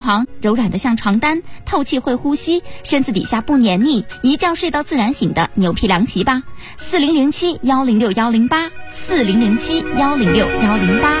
床，柔软的像床单，透气会呼吸，身子底下不黏腻，一觉睡到自然醒的牛皮凉席吧。4007-106-108，4007-106-108。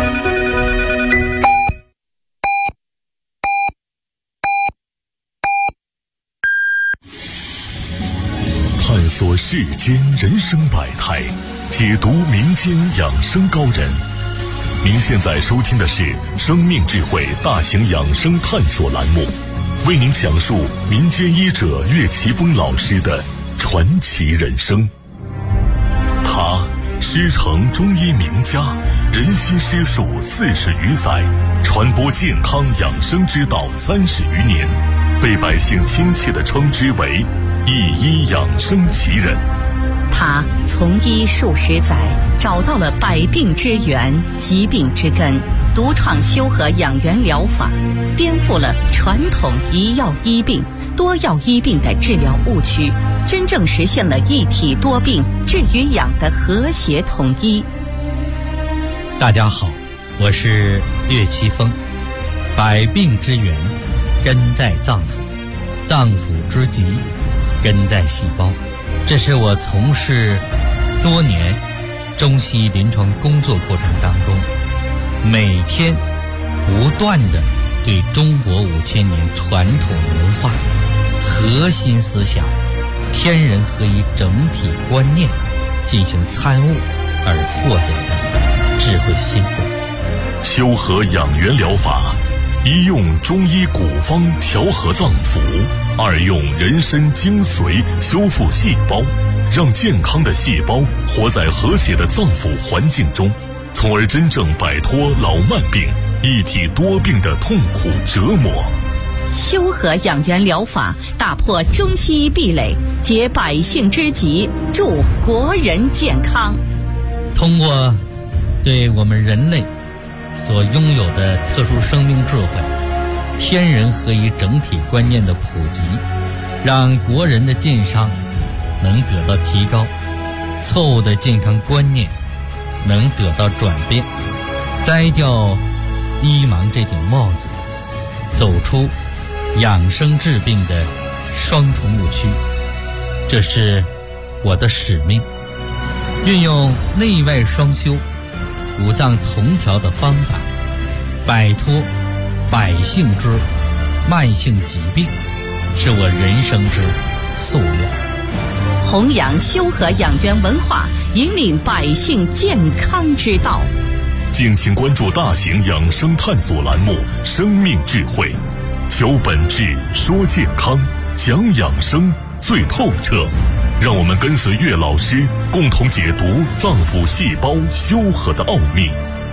探索世间人生百态，解读民间养生高人。您现在收听的是生命智慧大型养生探索栏目，为您讲述民间医者岳奇峰老师的传奇人生。他师承中医名家，人心师术40余载，传播健康养生之道30余年，被百姓亲切地称之为一医养生奇人。 他从医数十载，找到了百病之源、疾病之根，独创修和养元疗法，颠覆了传统一药医病、多药医病的治疗误区，真正实现了一体多病、治与养的和谐统一。 大家好，我是岳奇峰。百病之源根在脏腑，脏腑之疾根在细胞。这是我从事多年中西临床工作过程当中，每天不断地对中国5000年传统文化、核心思想、天人合一整体观念进行参悟而获得的智慧心得。 修和养元疗法，一用中医古方调和脏腑，二用人参精髓修复细胞，让健康的细胞活在和谐的脏腑环境中，从而真正摆脱老慢病、一体多病的痛苦折磨。 修和养元疗法打破中西医壁垒，解百姓之急，助国人健康。 通过对我们人类所拥有的特殊生命智慧、天人合一整体观念的普及，让国人的健康能得到提高，错误的健康观念能得到转变，摘掉医盲这顶帽子，走出养生治病的双重误区。这是我的使命，运用内外双修、五脏同调的方法，摆脱百姓之慢性疾病，是我人生之夙愿。 弘扬修和养元文化，引领百姓健康之道。 敬请关注大型养生探索栏目《生命智慧》，求本质，说健康，讲养生最透彻。让我们跟随岳老师，共同解读脏腑细胞修和的奥秘。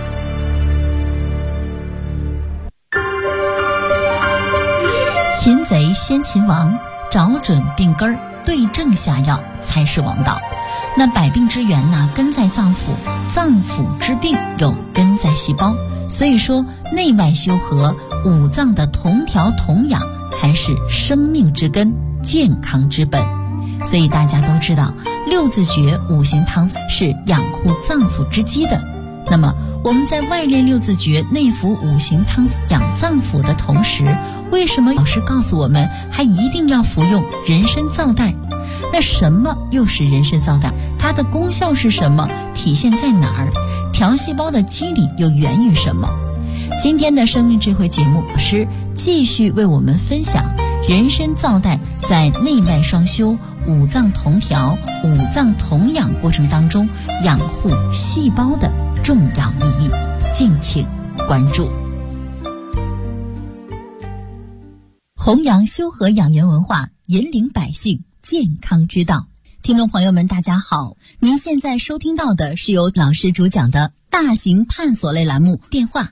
擒贼先擒王，找准病根儿，对症下药才是王道。那百病之源呢，根在脏腑，脏腑之病又根在细胞。所以说，内外修和，五脏的同调同养，才是生命之根，健康之本。所以大家都知道，六字诀五行汤是养护脏腑之基的。那么我们在外练六字诀、内服五行汤养脏腑的同时，为什么老师告诉我们还一定要服用人参皂苷？那什么又是人参皂苷？它的功效是什么？体现在哪儿？调细胞的机理又源于什么？今天的生命智慧节目，老师继续为我们分享人参皂苷在内外双修、五脏同调、五脏同养过程当中养护细胞的重要意义，敬请关注。弘扬修和养元文化，引领百姓健康之道。听众朋友们大家好，您现在收听到的是由老师主讲的大型探索类栏目，电话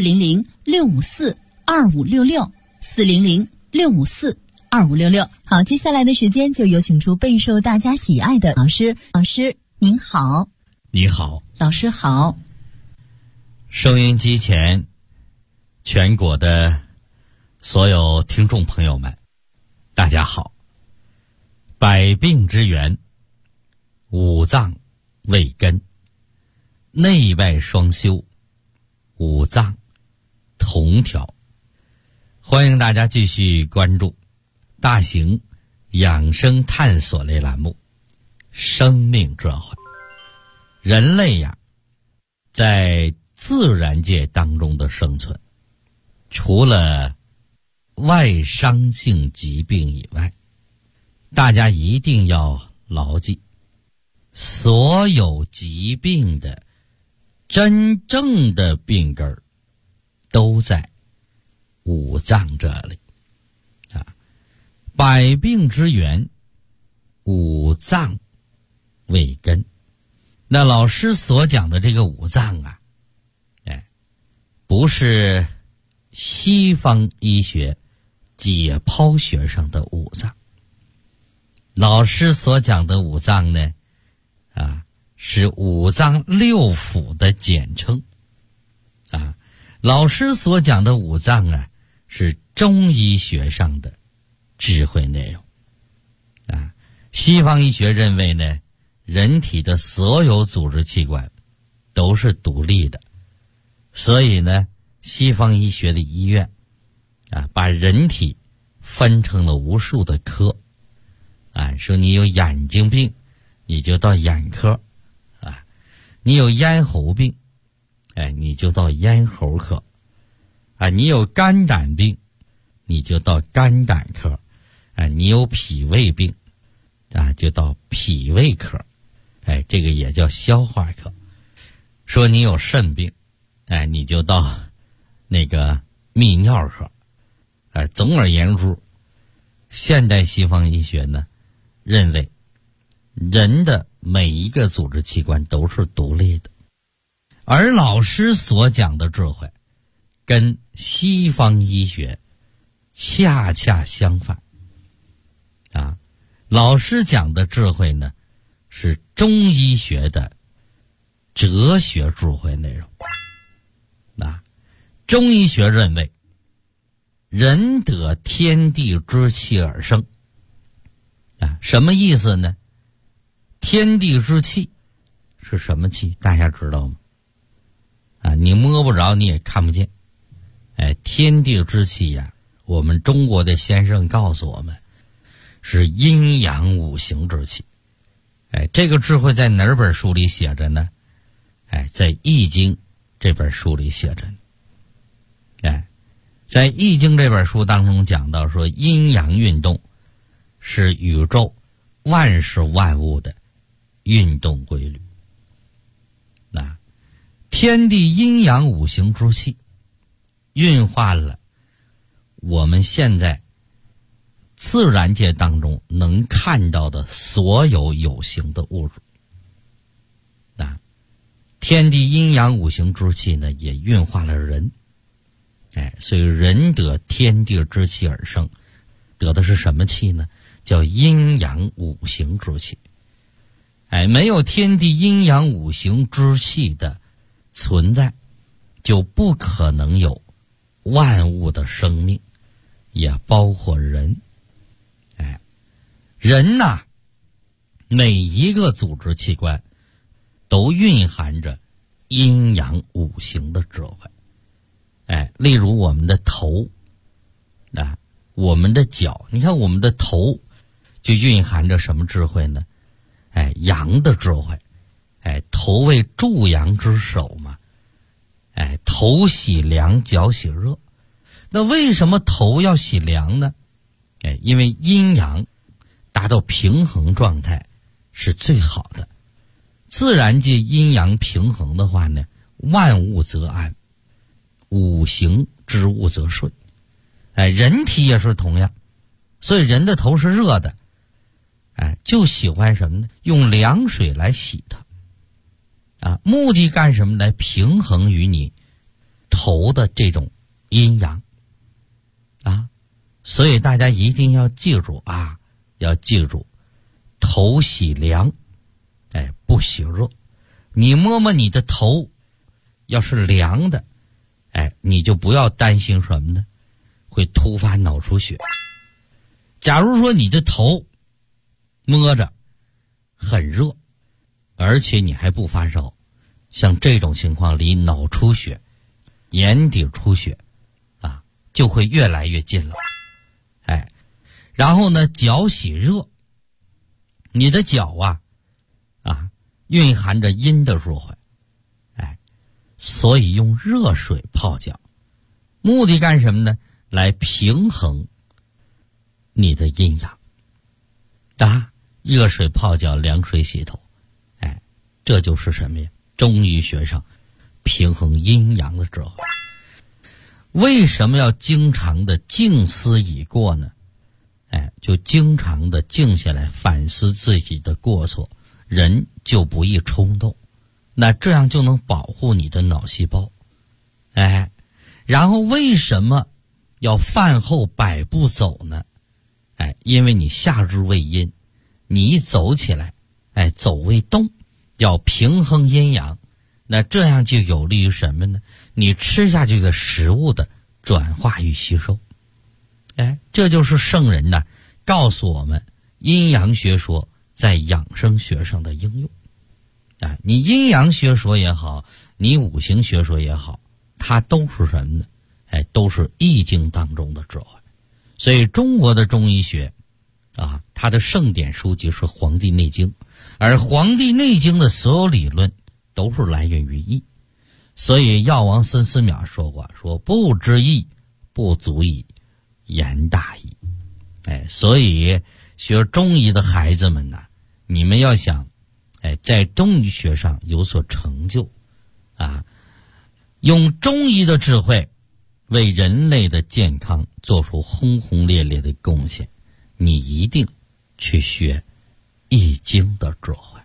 400-654-2566 400-654-2566。好，接下来的时间就有请出备受大家喜爱的老师。老师您好。 你好。 老师好。 收音机前全国的所有听众朋友们大家好。百病之源，五脏为根，内外双修，五脏同调， 欢迎大家继续关注大型养生探索类栏目生命智慧。人类呀，在自然界当中的生存，除了外伤性疾病以外，大家一定要牢记，所有疾病的真正的病根儿都在五脏这里啊。百病之源，五脏为根。那老师所讲的这个五脏啊，不是西方医学解剖学上的五脏。老师所讲的五脏呢，是五脏六腑的简称啊。老师所讲的五脏啊，是中医学上的智慧内容啊。西方医学认为呢，人体的所有组织器官都是独立的，所以呢，西方医学的医院把人体分成了无数的科说你有眼睛病，你就到眼科你有咽喉病，你就到咽喉科你有肝胆病，你就到肝胆科你有脾胃病就到脾胃科这个也叫消化科。说你有肾病你就到那个泌尿科总而言之，现代西方医学呢认为人的每一个组织器官都是独立的，而老师所讲的智慧跟西方医学恰恰相反老师讲的智慧呢是中医学的哲学智慧内容中医学认为人得天地之气而生什么意思呢？天地之气是什么气？大家知道吗？你摸不着，你也看不见。天地之气呀，我们中国的先生告诉我们，是阴阳五行之气。这个智慧在哪本书里写着呢？在《易经》这本书里写着呢。在《易经》这本书当中讲到说，阴阳运动是宇宙万事万物的运动规律。天地阴阳五行之气运化了我们现在自然界当中能看到的所有有形的物质天地阴阳五行之气呢，也运化了人所以人得天地之气而生，得的是什么气呢？叫阴阳五行之气。没有天地阴阳五行之气的存在，就不可能有万物的生命，也包括人。人每一个组织器官都蕴含着阴阳五行的智慧。例如我们的头我们的脚，你看我们的头就蕴含着什么智慧呢？阳的智慧。头为助阳之首嘛。头喜凉，脚喜热。那为什么头要喜凉呢？因为阴阳达到平衡状态是最好的。自然界阴阳平衡的话呢，万物则安，五行之物则顺。人体也是同样，所以人的头是热的，就喜欢什么呢？用凉水来洗它目的干什么？来平衡于你头的这种阴阳所以大家一定要记住要记住，头喜凉不喜热。你摸摸你的头，要是凉的你就不要担心什么呢？会突发脑出血。假如说你的头摸着很热，而且你还不发烧，像这种情况离脑出血、眼底出血就会越来越近了。然后呢，脚喜热，你的脚蕴含着阴的智慧，所以用热水泡脚，目的干什么呢？来平衡你的阴阳。热水泡脚，凉水洗头，这就是什么呀？中医学上平衡阴阳的智慧。为什么要经常的静思已过呢？就经常的静下来反思自己的过错，人就不易冲动，那这样就能保护你的脑细胞。然后为什么要饭后百步走呢？因为你夏日为阴，你一走起来，走为动，要平衡阴阳，那这样就有利于什么呢？你吃下去的食物的转化与吸收。这就是圣人告诉我们阴阳学说在养生学上的应用。你阴阳学说也好，你五行学说也好，它都是什么呢？都是易经当中的智慧。所以中国的中医学它的圣典书籍是《黄帝内经》，而《黄帝内经》的所有理论都是来源于易。所以药王孙思邈说过，说不知易，不足以言大义。所以学中医的孩子们你们要想在中医学上有所成就用中医的智慧为人类的健康做出轰轰烈烈的贡献，你一定去学易经的智慧。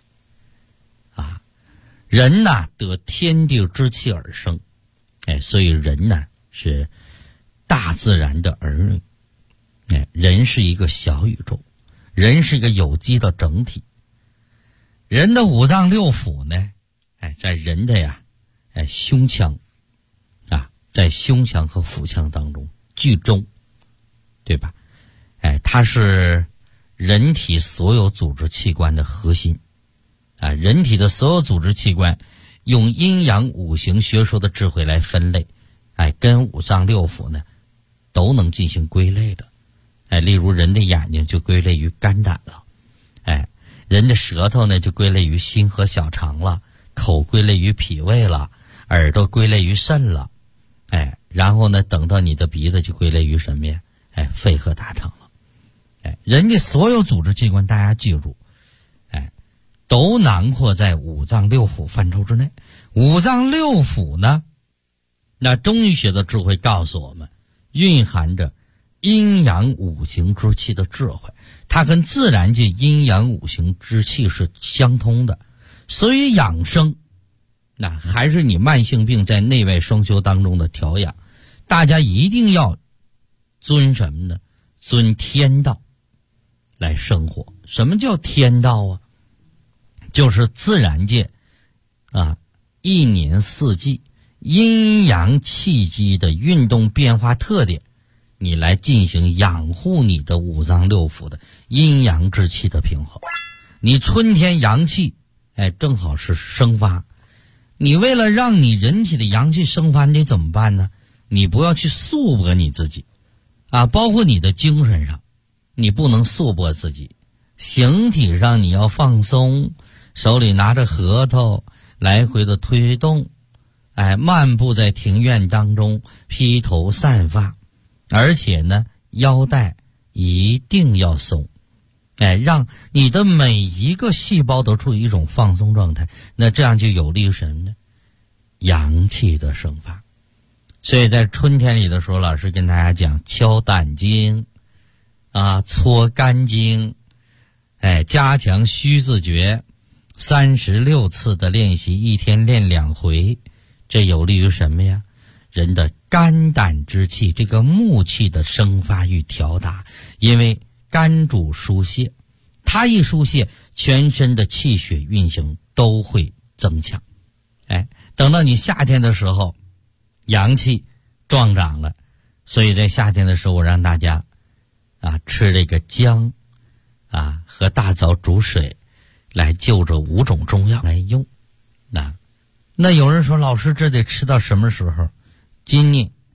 人得天地之气而生，所以人是大自然的儿女。人是一个小宇宙，人是一个有机的整体。人的五脏六腑呢，在人的胸腔在胸腔和腹腔当中居中，对吧？它是人体所有组织器官的核心。人体的所有组织器官用阴阳五行学说的智慧来分类，跟五脏六腑呢都能进行归类的。例如人的眼睛就归类于肝胆了，人的舌头呢就归类于心和小肠了，口归类于脾胃了，耳朵归类于肾了，然后呢等到你的鼻子就归类于什么呀？肺和大肠了。人家所有组织器官大家记住，都囊括在五脏六腑范畴之内。五脏六腑呢，那中医学的智慧告诉我们，蕴含着阴阳五行之气的智慧，它跟自然界阴阳五行之气是相通的。所以养生那还是你慢性病在内外双修当中的调养，大家一定要遵什么呢？遵天道来生活。什么叫天道就是自然界一年四季阴阳气机的运动变化特点，你来进行养护你的五脏六腑的阴阳之气的平衡。你春天阳气正好是生发，你为了让你人体的阳气生发，你得怎么办呢？你不要去束缚你自己包括你的精神上，你不能束缚自己。形体上你要放松，手里拿着核桃来回的推动，漫步在庭院当中，披头散发，而且呢腰带一定要松，让你的每一个细胞都处于一种放松状态，那这样就有利于什么呢？阳气的生发。所以在春天里的时候，老师跟大家讲敲胆经搓肝经，加强虚字诀，36次的练习，一天练2回，这有利于什么呀？人的肝胆之气，这个木气的生发与调达。因为肝主疏泄，它一疏泄，全身的气血运行都会增强。等到你夏天的时候，阳气壮长了，所以在夏天的时候，我让大家吃这个姜和大枣煮水，来就着5种中药来用。那有人说，老师这得吃到什么时候？今年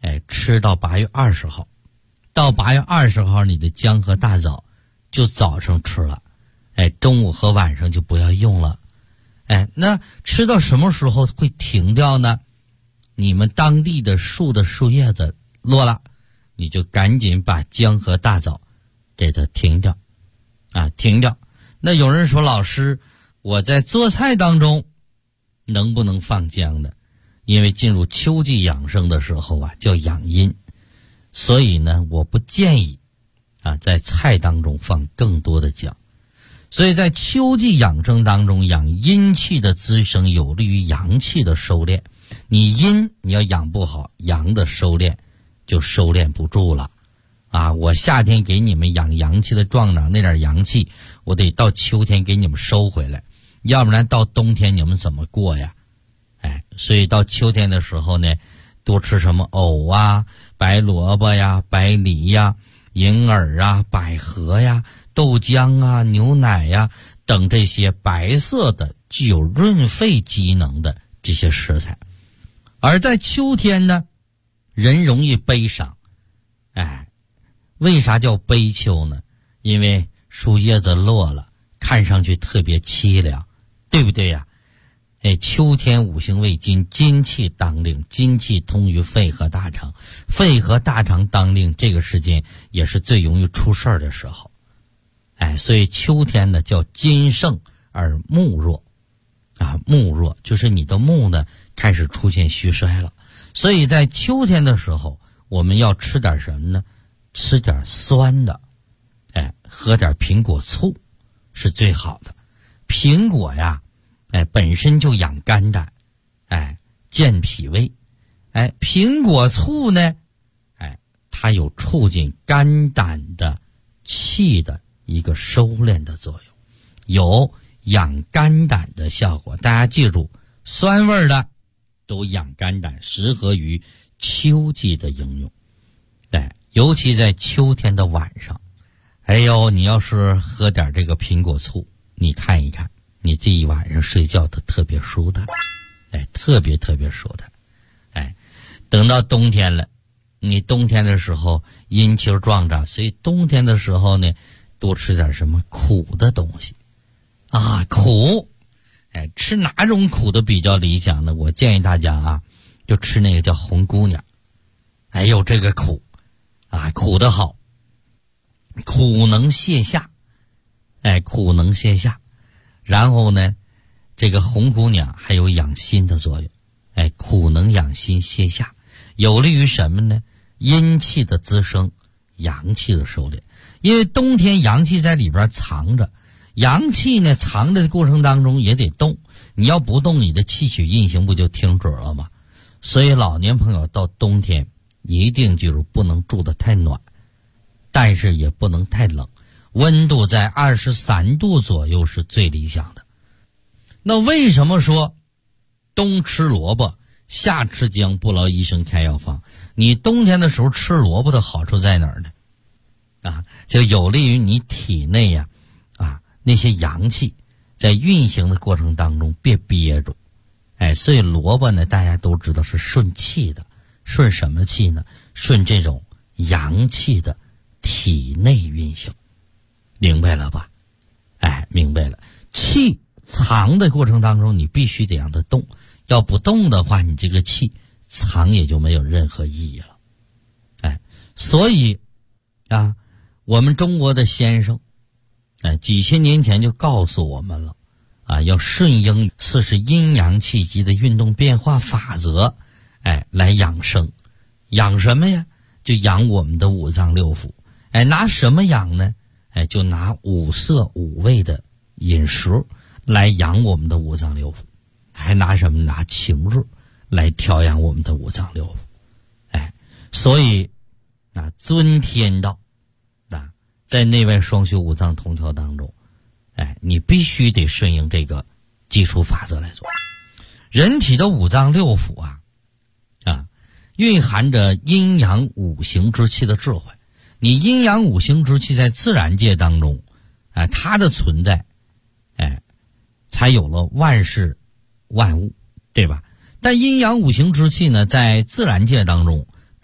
吃到8月20号，到8月20号你的江河大枣就早上吃了，中午和晚上就不要用了。那吃到什么时候会停掉呢？你们当地的树叶子落了，你就赶紧把姜和大枣给它停掉停掉。那有人说，老师，我在做菜当中能不能放姜呢？因为进入秋季养生的时候叫养阴，所以呢我不建议在菜当中放更多的姜。所以在秋季养生当中，养阴气的滋生有利于阳气的收敛。你阴你要养不好，阳的收敛就收敛不住了我夏天给你们养阳气的壮长那点阳气，我得到秋天给你们收回来，要不然到冬天你们怎么过呀？所以到秋天的时候呢，多吃什么藕白萝卜白梨银耳百合豆浆牛奶等这些白色的具有润肺机能的这些食材。而在秋天呢，人容易悲伤。为啥叫悲秋呢？因为树叶子落了，看上去特别凄凉，对不对呀？秋天五行为金，金气当令，金气通于肺和大肠，肺和大肠当令，这个时间也是最容易出事儿的时候。所以秋天呢叫金盛而木弱木弱就是你的木呢开始出现虚衰了。所以在秋天的时候，我们要吃点什么呢？吃点酸的，喝点苹果醋是最好的。苹果本身就养肝胆，健脾胃。苹果醋呢，它有促进肝胆的气的一个收敛的作用，有养肝胆的效果。大家记住，酸味的都养肝胆，适合于秋季的应用。尤其在秋天的晚上，你要是喝点这个苹果醋，你看一看，你这一晚上睡觉都特别舒坦，特别特别舒坦。等到冬天了，你冬天的时候阴气壮长，所以冬天的时候呢，多吃点什么苦的东西苦。吃哪种苦的比较理想呢？我建议大家就吃那个叫红姑娘。这个苦苦的好，苦能泻下，苦能泻下。然后呢，这个红姑娘还有养心的作用，苦能养心泻下，有利于什么呢？阴气的滋生，阳气的收敛。因为冬天阳气在里边藏着，阳气呢藏着的过程当中也得动，你要不动，你的气血运行不就停止了吗？所以老年朋友到冬天一定就是不能住得太暖，但是也不能太冷，温度在23度左右是最理想的。那为什么说冬吃萝卜夏吃姜，不劳医生开药方？你冬天的时候吃萝卜的好处在哪儿呢？就有利于你体内那些阳气在运行的过程当中别憋住。所以萝卜呢大家都知道是顺气的，顺什么气呢？顺这种阳气的体内运行。明白了吧？明白了。气藏的过程当中你必须得让它动，要不动的话，你这个气藏也就没有任何意义了。所以我们中国的先生几千年前就告诉我们了要顺应40阴阳气机的运动变化法则来养生。养什么呀？就养我们的五脏六腑。拿什么养呢？就拿五色五味的饮食来养我们的五脏六腑。还拿什么？拿情志来调养我们的五脏六腑。所以尊天道在内外双修五脏同调当中，你必须得顺应这个基础法则来做。人体的五脏六腑蕴含着阴阳五行之气的智慧。你阴阳五行之气在自然界当中它的存在才有了万事万物，对吧？但阴阳五行之气呢，在自然界当中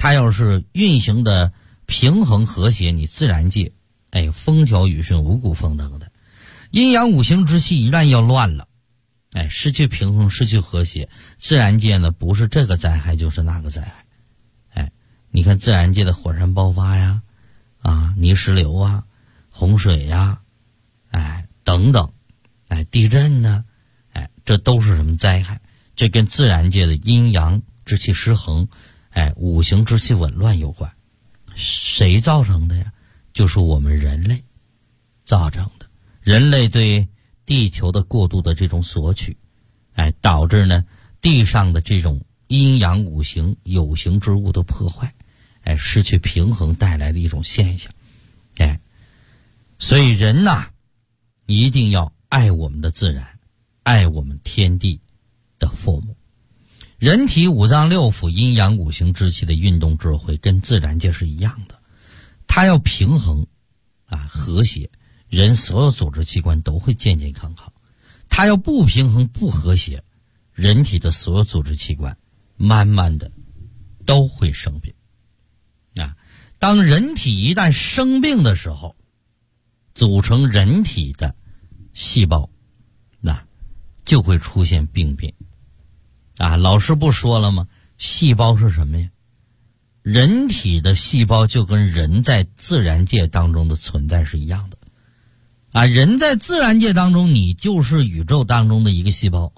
它要是运行的平衡和谐，你自然界风调雨顺，五谷丰登的。阴阳五行之气一旦要乱了，失去平衡，失去和谐，自然界呢不是这个灾害就是那个灾害。你看自然界的火山爆发呀，泥石流啊，洪水呀，等等，地震呢，这都是什么灾害？这跟自然界的阴阳之气失衡，五行之气紊乱有关。谁造成的呀？就是我们人类造成的。人类对地球的过度的这种索取，导致呢地上的这种阴阳五行有形之物的破坏，失去平衡带来的一种现象。所以人呐，一定要爱我们的自然，爱我们天地的父母。人体五脏六腑阴阳五行之气的运动智慧跟自然界是一样的，它要平衡和谐，人所有组织器官都会健健康康。它要不平衡不和谐，人体的所有组织器官慢慢的都会生病。当人体一旦生病的时候，组成人体的细胞就会出现病变。老师不说了吗？细胞是什么呀？人体的细胞就跟人在自然界当中的存在是一样的。人在自然界当中，你就是宇宙当中的一个细胞。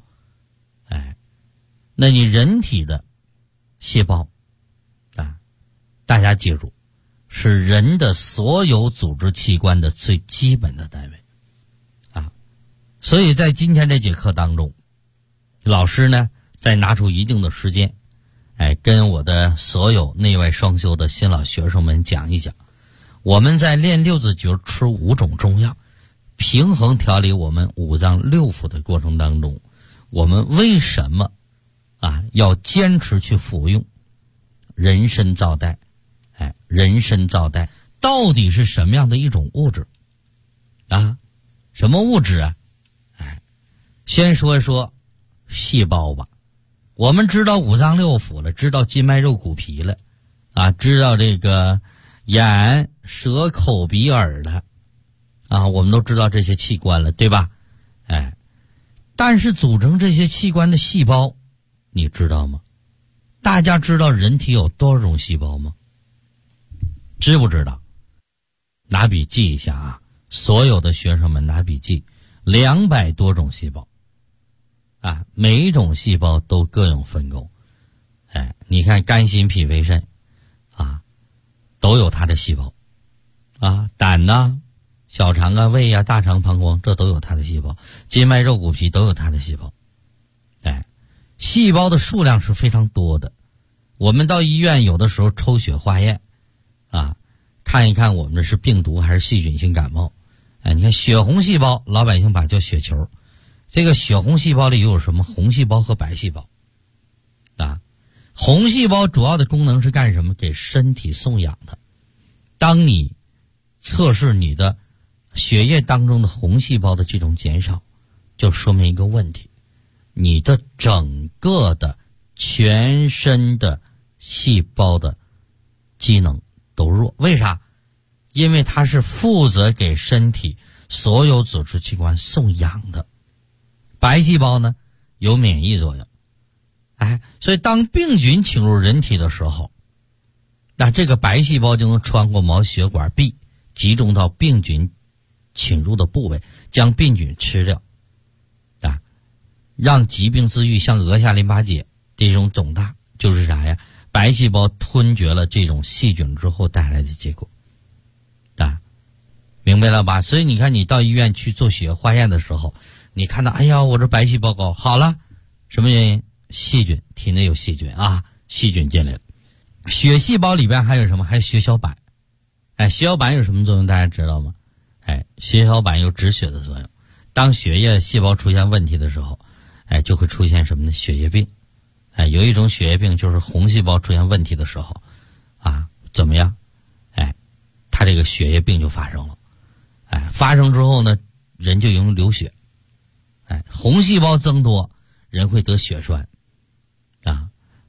那你人体的细胞大家记住，是人的所有组织器官的最基本的单位。所以在今天这节课当中，老师呢再拿出一定的时间，跟我的所有内外双修的新老学生们讲一讲，我们在练六字诀吃5种中药，平衡调理我们五脏六腑的过程当中，我们为什么要坚持去服用人参皂苷？人参皂苷到底是什么样的一种物质？什么物质啊？先说一说细胞吧。我们知道五脏六腑了，知道筋脉肉骨皮了，知道这个眼舌口鼻耳了，我们都知道这些器官了，对吧？但是组成这些器官的细胞，你知道吗？大家知道人体有多少种细胞吗？知不知道？拿笔记一下所有的学生们拿笔记，200多种细胞。每一种细胞都各有分工。你看肝心脾肺肾都有它的细胞。胆小肠胃大肠膀胱，这都有它的细胞。筋脉肉骨皮都有它的细胞。细胞的数量是非常多的。我们到医院有的时候抽血化验看一看我们这是病毒还是细菌性感冒。你看血红细胞，老百姓把叫血球。这个血红细胞里有什么？红细胞和白细胞。红细胞主要的功能是干什么？给身体送氧的。当你测试你的血液当中的红细胞的这种减少，就说明一个问题，你的整个的全身的细胞的机能都弱。为啥？因为它是负责给身体所有组织器官送氧的。白细胞呢有免疫作用。所以当病菌侵入人体的时候，那这个白细胞就能穿过毛血管壁，集中到病菌侵入的部位，将病菌吃掉，让疾病自愈，像额下淋巴结这种肿大，就是啥呀？白细胞吞绝了这种细菌之后带来的结果。明白了吧？所以你看，你到医院去做血液化验的时候，你看到我这白细胞高，好了，什么原因？细菌，体内有细菌细菌进来了。血细胞里边还有什么？还有血小板。血小板有什么作用？大家知道吗？血小板有止血的作用。当血液细胞出现问题的时候，就会出现什么呢？血液病。有一种血液病就是红细胞出现问题的时候怎么样？它这个血液病就发生了。发生之后呢，人就容易流血。红细胞增多，人会得血栓。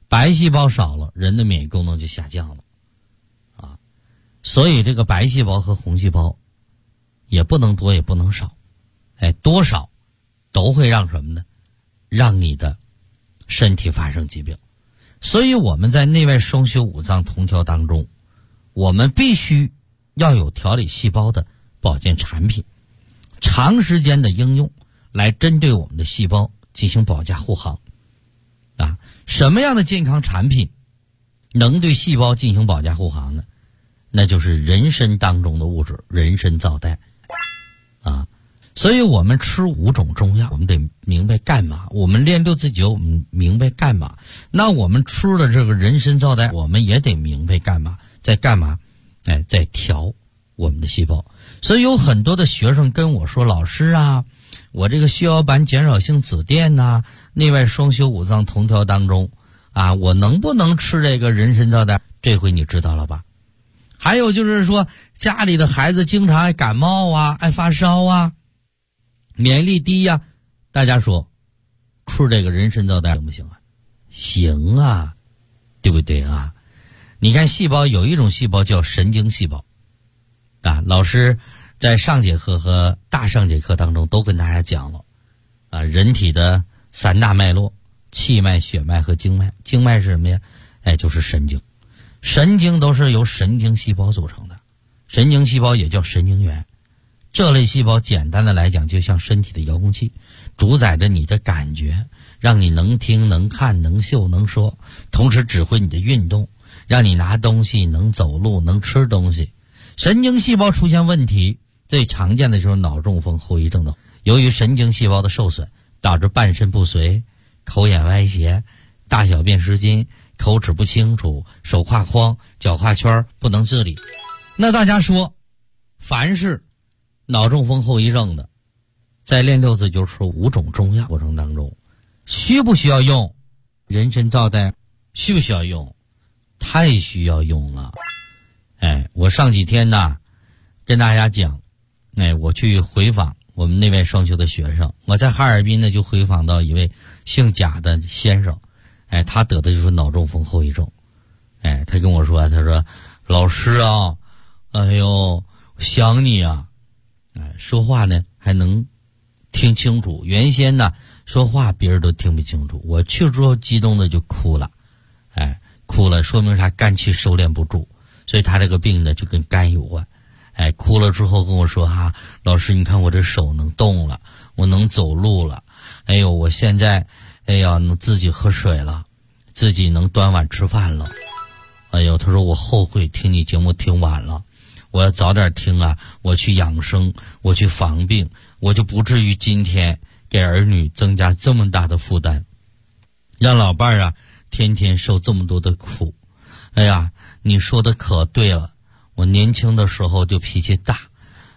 白细胞少了，人的免疫功能就下降了啊。所以这个白细胞和红细胞也不能多也不能少，多少都会让什么呢？让你的身体发生疾病。所以我们在内外双修五脏同调当中，我们必须要有调理细胞的保健产品，长时间的应用来针对我们的细胞进行保驾护航啊。什么样的健康产品能对细胞进行保驾护航呢？那就是人参当中的物质人参皂苷啊。所以我们吃5种中药，我们得明白干嘛，我们练6字灸我们明白干嘛，那我们吃了这个人参皂苷我们也得明白干嘛，在干嘛？在调我们的细胞。所以有很多的学生跟我说，老师啊，我这个血小板减少性紫癜呐，内外双修五脏同调当中啊，我能不能吃这个人参皂苷？这回你知道了吧？还有就是说，家里的孩子经常爱感冒啊，爱发烧啊，免疫力低呀，大家说吃这个人参皂苷行不行啊？行啊，对不对啊？你看细胞有一种细胞叫神经细胞啊，老师在上节课和大上节课当中都跟大家讲了啊，人体的3大脉络：气脉、血脉和经脉。经脉是什么呀？就是神经。神经都是由神经细胞组成的，神经细胞也叫神经元。这类细胞简单的来讲就像身体的遥控器，主宰着你的感觉，让你能听能看能嗅能说，同时指挥你的运动，让你拿东西能走路能吃东西。神经细胞出现问题，最常见的就是脑中风后遗症的。由于神经细胞的受损，导致半身不遂、口眼歪斜、大小便失禁、口齿不清楚、手胯框、脚胯圈不能自理。那大家说，凡是脑中风后遗症的，在练6字灸吃5种中药过程当中，需不需要用人参皂苷？需不需要用？太需要用了。我上几天呢跟大家讲，我去回访我们内外双修的学生，我在哈尔滨呢就回访到一位姓贾的先生，他得的就是脑中风后遗症。他跟我说，他说老师啊，哎呦想你啊，说话呢还能听清楚，原先呢说话别人都听不清楚，我去之后激动的就哭了，哭了说明啥？肝气收敛不住，所以他这个病呢就跟肝有关。哭了之后跟我说老师你看我这手能动了，我能走路了，我现在能自己喝水了，自己能端碗吃饭了。他说我后悔听你节目听晚了，我要早点听啊，我去养生，我去防病，我就不至于今天给儿女增加这么大的负担，让老伴儿天天受这么多的苦。你说的可对了，我年轻的时候就脾气大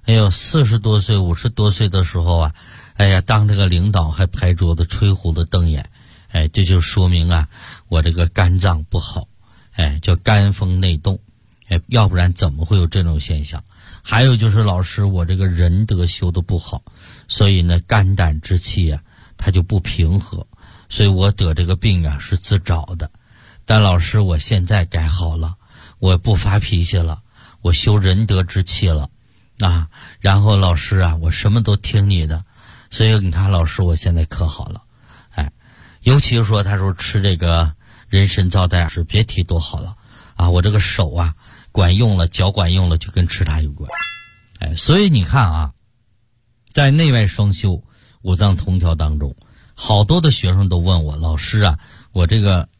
，40多岁50多岁的时候当这个领导还拍桌子吹胡子瞪眼，这就说明我这个肝脏不好，叫肝风内动，要不然怎么会有这种现象？还有就是老师我这个仁德修的不好，所以呢肝胆之气它就不平和，所以我得这个病是自找的。但老师我现在改好了，我不发脾气了，我修仁德之气了然后老师我什么都听你的，所以你看老师我现在可好了。尤其是说他说吃这个人参皂苷是别提多好了我这个手管用了，脚管用了，就跟吃它有关。所以你看在内外双修五脏同调当中，好多的学生都问我，老师我这个